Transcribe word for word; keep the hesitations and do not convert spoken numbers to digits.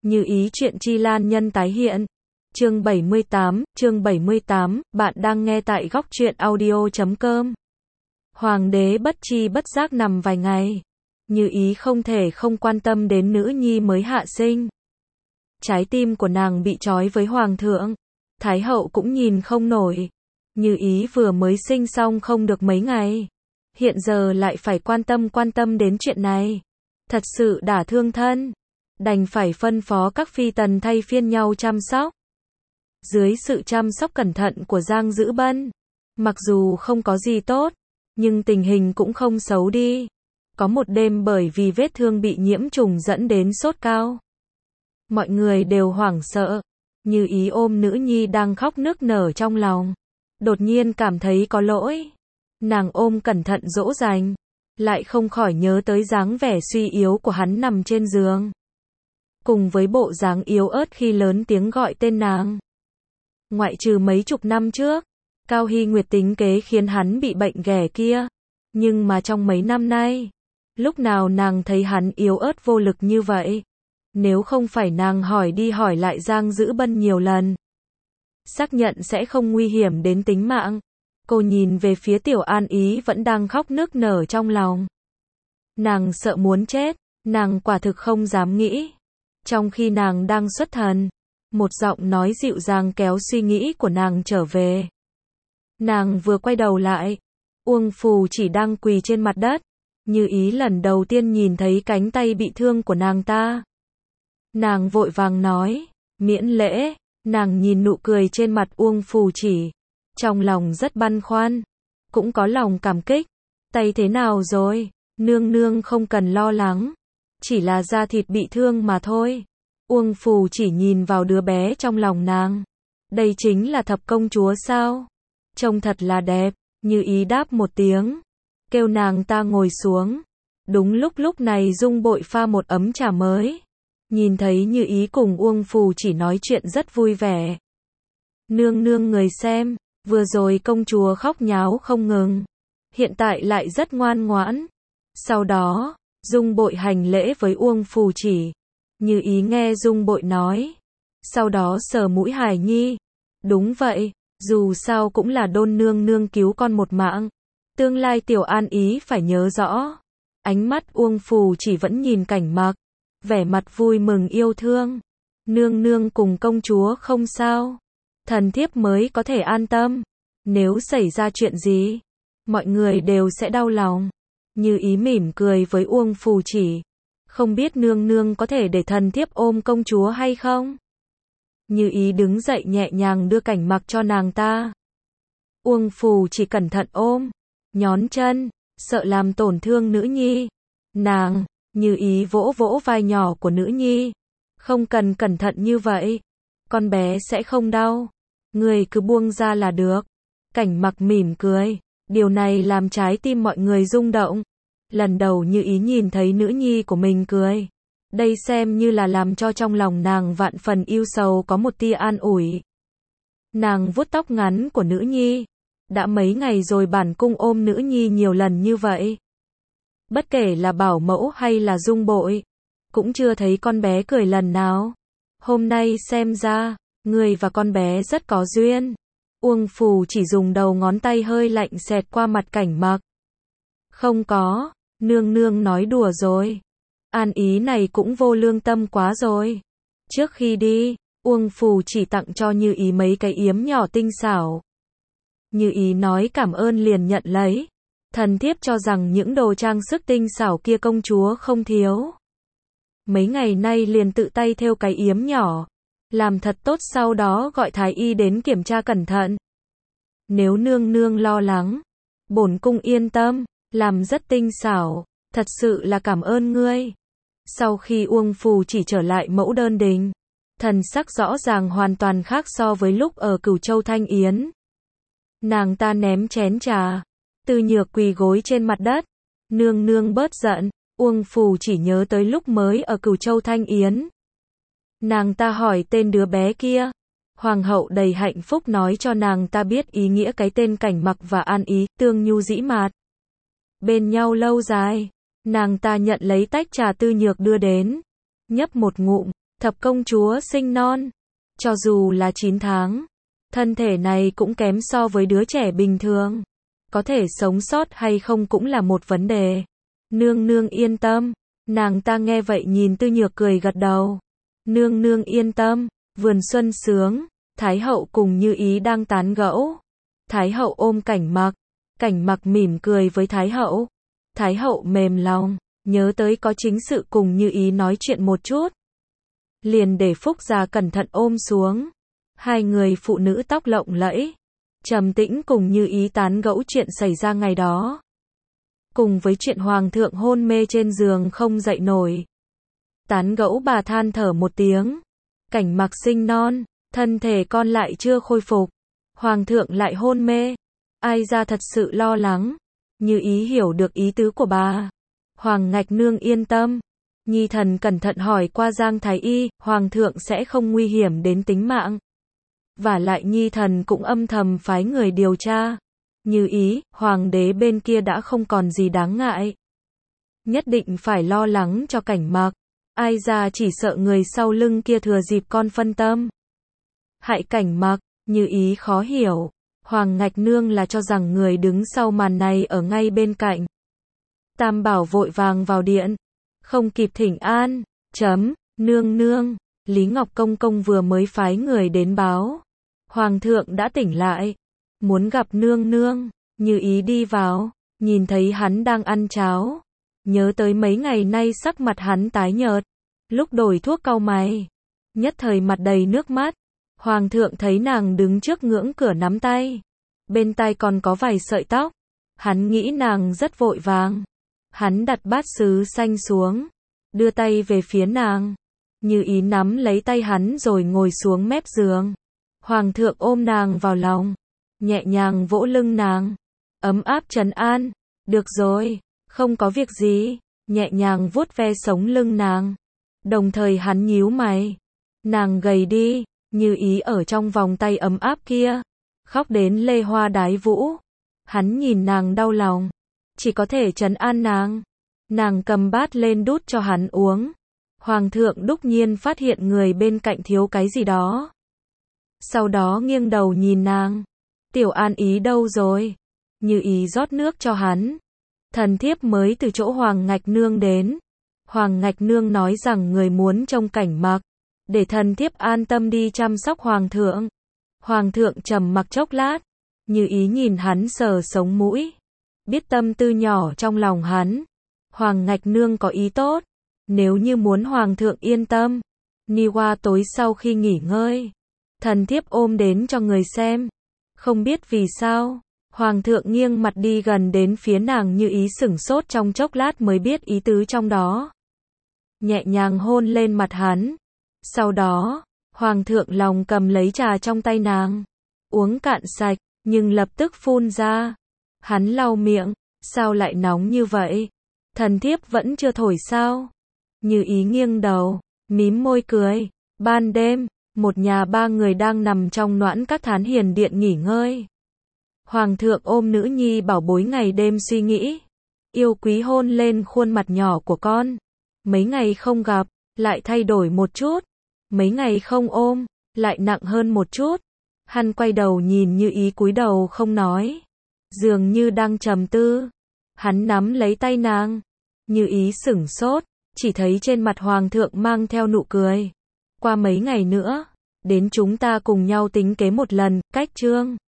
Như ý chuyện Chi Lan nhân tái hiện. Chương bảy mươi tám, chương bảy mươi tám, bạn đang nghe tại góc truyện audio chấm com. Hoàng đế bất chi bất giác nằm vài ngày. Như ý không thể không quan tâm đến nữ nhi mới hạ sinh. Trái tim của nàng bị trói với hoàng thượng. Thái hậu cũng nhìn không nổi. Như ý vừa mới sinh xong không được mấy ngày. Hiện giờ lại phải quan tâm quan tâm đến chuyện này. Thật sự đả thương thân. Đành phải phân phó các phi tần thay phiên nhau chăm sóc. Dưới sự chăm sóc cẩn thận của Giang Dữ Bân, mặc dù không có gì tốt, nhưng tình hình cũng không xấu đi. Có một đêm bởi vì vết thương bị nhiễm trùng dẫn đến sốt cao. Mọi người đều hoảng sợ. Như ý ôm nữ nhi đang khóc nức nở trong lòng. Đột nhiên cảm thấy có lỗi. Nàng ôm cẩn thận dỗ dành. Lại không khỏi nhớ tới dáng vẻ suy yếu của hắn nằm trên giường. Cùng với bộ dáng yếu ớt khi lớn tiếng gọi tên nàng. Ngoại trừ mấy chục năm trước, Cao Hy Nguyệt tính kế khiến hắn bị bệnh ghẻ kia. Nhưng mà trong mấy năm nay, lúc nào nàng thấy hắn yếu ớt vô lực như vậy? Nếu không phải nàng hỏi đi hỏi lại Giang Dữ Bân nhiều lần, xác nhận sẽ không nguy hiểm đến tính mạng. Cô nhìn về phía Tiểu An Ý vẫn đang khóc nức nở trong lòng. Nàng sợ muốn chết, nàng quả thực không dám nghĩ. Trong khi nàng đang xuất thần, một giọng nói dịu dàng kéo suy nghĩ của nàng trở về. Nàng vừa quay đầu lại, Uông Phù chỉ đang quỳ trên mặt đất. Như ý lần đầu tiên nhìn thấy cánh tay bị thương của nàng ta. Nàng vội vàng nói, miễn lễ. Nàng nhìn nụ cười trên mặt Uông Phù chỉ, trong lòng rất băn khoăn, cũng có lòng cảm kích. Tay thế nào rồi? Nương nương không cần lo lắng, chỉ là da thịt bị thương mà thôi. Uông Phù chỉ nhìn vào đứa bé trong lòng nàng. Đây chính là thập công chúa sao? Trông thật là đẹp. Như ý đáp một tiếng, kêu nàng ta ngồi xuống. Đúng lúc lúc này Dung Bội pha một ấm trà mới. Nhìn thấy Như ý cùng Uông Phù chỉ nói chuyện rất vui vẻ. Nương nương người xem, vừa rồi công chúa khóc nháo không ngừng, hiện tại lại rất ngoan ngoãn. Sau đó, Dung Bội hành lễ với Uông Phù chỉ. Như ý nghe Dung Bội nói, sau đó sờ mũi hài nhi. Đúng vậy, dù sao cũng là đôn nương nương cứu con một mạng. Tương lai Tiểu An Ý phải nhớ rõ. Ánh mắt Uông Phù chỉ vẫn nhìn Cảnh Mặc, vẻ mặt vui mừng yêu thương. Nương nương cùng công chúa không sao, thần thiếp mới có thể an tâm. Nếu xảy ra chuyện gì, mọi người đều sẽ đau lòng. Như ý mỉm cười với Uông Phù chỉ. Không biết nương nương có thể để thần thiếp ôm công chúa hay không? Như ý đứng dậy nhẹ nhàng đưa Cảnh Mặc cho nàng ta. Uông Phù chỉ cẩn thận ôm, nhón chân, sợ làm tổn thương nữ nhi. Nàng, Như ý vỗ vỗ vai nhỏ của nữ nhi. Không cần cẩn thận như vậy, con bé sẽ không đau. Người cứ buông ra là được. Cảnh Mặc mỉm cười, điều này làm trái tim mọi người rung động. Lần đầu Như ý nhìn thấy nữ nhi của mình cười. Đây xem như là làm cho trong lòng nàng vạn phần yêu sầu có một tia an ủi. Nàng vuốt tóc ngắn của nữ nhi. Đã mấy ngày rồi bản cung ôm nữ nhi nhiều lần như vậy. Bất kể là bảo mẫu hay là Dung Bội, cũng chưa thấy con bé cười lần nào. Hôm nay xem ra, người và con bé rất có duyên. Uông Phù chỉ dùng đầu ngón tay hơi lạnh xẹt qua mặt Cảnh Mặc. Không có, nương nương nói đùa rồi. An Ý này cũng vô lương tâm quá rồi. Trước khi đi, Uông Phù chỉ tặng cho Như ý mấy cái yếm nhỏ tinh xảo. Như ý nói cảm ơn liền nhận lấy. Thần thiếp cho rằng những đồ trang sức tinh xảo kia công chúa không thiếu. Mấy ngày nay liền tự tay thêu cái yếm nhỏ. Làm thật tốt, sau đó gọi thái y đến kiểm tra cẩn thận. Nếu nương nương lo lắng, bổn cung yên tâm, làm rất tinh xảo, thật sự là cảm ơn ngươi. Sau khi Uông Phù chỉ trở lại mẫu đơn đình, thần sắc rõ ràng hoàn toàn khác so với lúc ở Cửu Châu Thanh Yến. Nàng ta ném chén trà, Tư Nhược quỳ gối trên mặt đất. Nương nương bớt giận. Uông Phù chỉ nhớ tới lúc mới ở Cửu Châu Thanh Yến. Nàng ta hỏi tên đứa bé kia. Hoàng hậu đầy hạnh phúc nói cho nàng ta biết ý nghĩa cái tên Cảnh Mặc và An Ý, tương nhu dĩ mạt. Bên nhau lâu dài. Nàng ta nhận lấy tách trà Tư Nhược đưa đến. Nhấp một ngụm, thập công chúa sinh non. Cho dù là chín tháng, thân thể này cũng kém so với đứa trẻ bình thường. Có thể sống sót hay không cũng là một vấn đề. Nương nương yên tâm. Nàng ta nghe vậy nhìn Tư Nhược cười gật đầu. Nương nương yên tâm. Vườn xuân sướng, Thái hậu cùng Như Ý đang tán gẫu. Thái hậu ôm Cảnh Mặc. Cảnh Mặc mỉm cười với Thái hậu. Thái hậu mềm lòng, nhớ tới có chính sự cùng Như Ý nói chuyện một chút. Liền để Phúc Gia cẩn thận ôm xuống. Hai người phụ nữ tóc lộng lẫy, trầm tĩnh cùng Như Ý tán gẫu chuyện xảy ra ngày đó. Cùng với chuyện hoàng thượng hôn mê trên giường không dậy nổi. Tán gẫu bà than thở một tiếng. Cảnh Mặc sinh non, thân thể con lại chưa khôi phục. Hoàng thượng lại hôn mê. Ai ra thật sự lo lắng. Như Ý hiểu được ý tứ của bà. Hoàng Ngạch Nương yên tâm. Nhi thần cẩn thận hỏi qua Giang Thái Y, Hoàng thượng sẽ không nguy hiểm đến tính mạng. Và lại Nhi thần cũng âm thầm phái người điều tra. Như Ý, Hoàng đế bên kia đã không còn gì đáng ngại. Nhất định phải lo lắng cho Cảnh Mặc. Ai ra chỉ sợ người sau lưng kia thừa dịp con phân tâm. Hại Cảnh Mặc, Như Ý khó hiểu. Hoàng Ngạch Nương là cho rằng người đứng sau màn này ở ngay bên cạnh. Tam Bảo vội vàng vào điện. Không kịp thỉnh an. Chấm, nương nương. Lý Ngọc Công Công vừa mới phái người đến báo. Hoàng thượng đã tỉnh lại. Muốn gặp nương nương. Như Ý đi vào. Nhìn thấy hắn đang ăn cháo. Nhớ tới mấy ngày nay sắc mặt hắn tái nhợt. Lúc đổi thuốc cau mày. Nhất thời mặt đầy nước mắt. Hoàng thượng thấy nàng đứng trước ngưỡng cửa nắm tay. Bên tai còn có vài sợi tóc. Hắn nghĩ nàng rất vội vàng. Hắn đặt bát sứ xanh xuống. Đưa tay về phía nàng. Như Ý nắm lấy tay hắn rồi ngồi xuống mép giường. Hoàng thượng ôm nàng vào lòng. Nhẹ nhàng vỗ lưng nàng. Ấm áp trấn an. Được rồi, không có việc gì. Nhẹ nhàng vuốt ve sống lưng nàng. Đồng thời hắn nhíu mày. Nàng gầy đi. Như Ý ở trong vòng tay ấm áp kia. Khóc đến lê hoa đái vũ. Hắn nhìn nàng đau lòng. Chỉ có thể trấn an nàng. Nàng cầm bát lên đút cho hắn uống. Hoàng thượng đúc nhiên phát hiện người bên cạnh thiếu cái gì đó. Sau đó nghiêng đầu nhìn nàng. Tiểu An Ý đâu rồi? Như Ý rót nước cho hắn. Thần thiếp mới từ chỗ Hoàng Ngạch Nương đến. Hoàng Ngạch Nương nói rằng người muốn trông Cảnh Mặc. Để thần thiếp an tâm đi chăm sóc Hoàng thượng. Hoàng thượng trầm mặc chốc lát. Như Ý nhìn hắn sờ sống mũi. Biết tâm tư nhỏ trong lòng hắn. Hoàng Ngạch Nương có ý tốt. Nếu như muốn Hoàng thượng yên tâm. Ni qua tối sau khi nghỉ ngơi. Thần thiếp ôm đến cho người xem. Không biết vì sao. Hoàng thượng nghiêng mặt đi gần đến phía nàng. Như Ý sửng sốt trong chốc lát mới biết ý tứ trong đó. Nhẹ nhàng hôn lên mặt hắn. Sau đó, Hoàng thượng lòng cầm lấy trà trong tay nàng. Uống cạn sạch, nhưng lập tức phun ra. Hắn lau miệng. Sao lại nóng như vậy? Thần thiếp vẫn chưa thổi sao? Như Ý nghiêng đầu, mím môi cười. Ban đêm, một nhà ba người đang nằm trong noãn các thán hiền điện nghỉ ngơi. Hoàng thượng ôm nữ nhi bảo bối ngày đêm suy nghĩ. Yêu quý hôn lên khuôn mặt nhỏ của con. Mấy ngày không gặp, lại thay đổi một chút. Mấy ngày không ôm, lại nặng hơn một chút. Hắn quay đầu nhìn Như Ý cúi đầu không nói. Dường như đang trầm tư. Hắn nắm lấy tay nàng. Như Ý sửng sốt, chỉ thấy trên mặt Hoàng thượng mang theo nụ cười. Qua mấy ngày nữa, đến chúng ta cùng nhau tính kế một lần, cách chương.